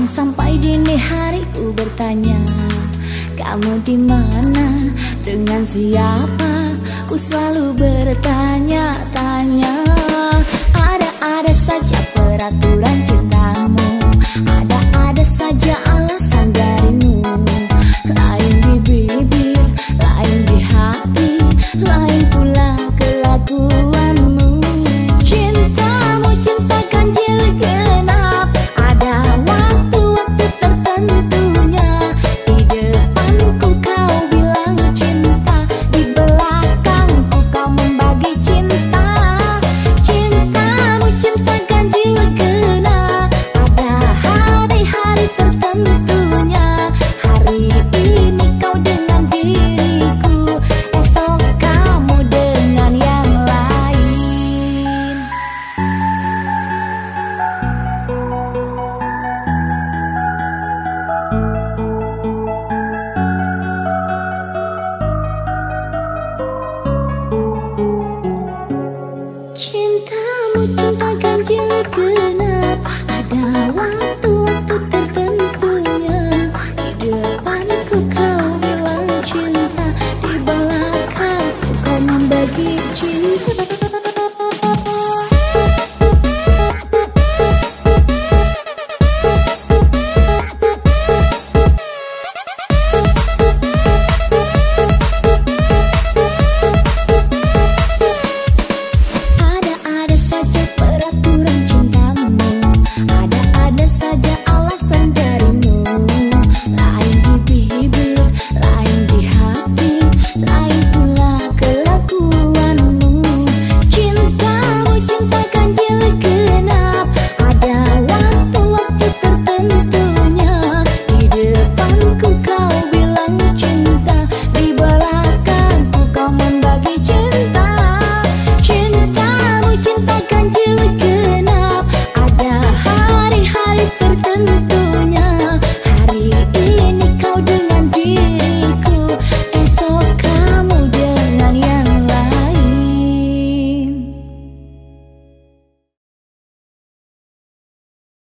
Sampai dini hari ku bertanya, kamu di mana, dengan siapa? Ku selalu bertanya-tanya. Ada saja peraturan cintamu, ada saja alasan darimu. Lain di bibir, lain di hati, lain pula kelakuanmu. Cintamu cinta ganjil genap, ada waktu-waktu tertentunya. Di depanku kau bilang cinta, di belakangku kau membagi cinta. Cintamu cinta ganjil genap, ada hari-hari tertentunya. Hari ini kau dengan diriku, esok kamu dengan yang lain. Cintamu cinta ganjil genap, ada waktu-waktu tertentunya. Di depanku kau bilang cinta, di belakangku kau membagi cinta. Ada saja peraturan cintamu, ada saja alasan darimu. Lain di bibir, lain di hati, lain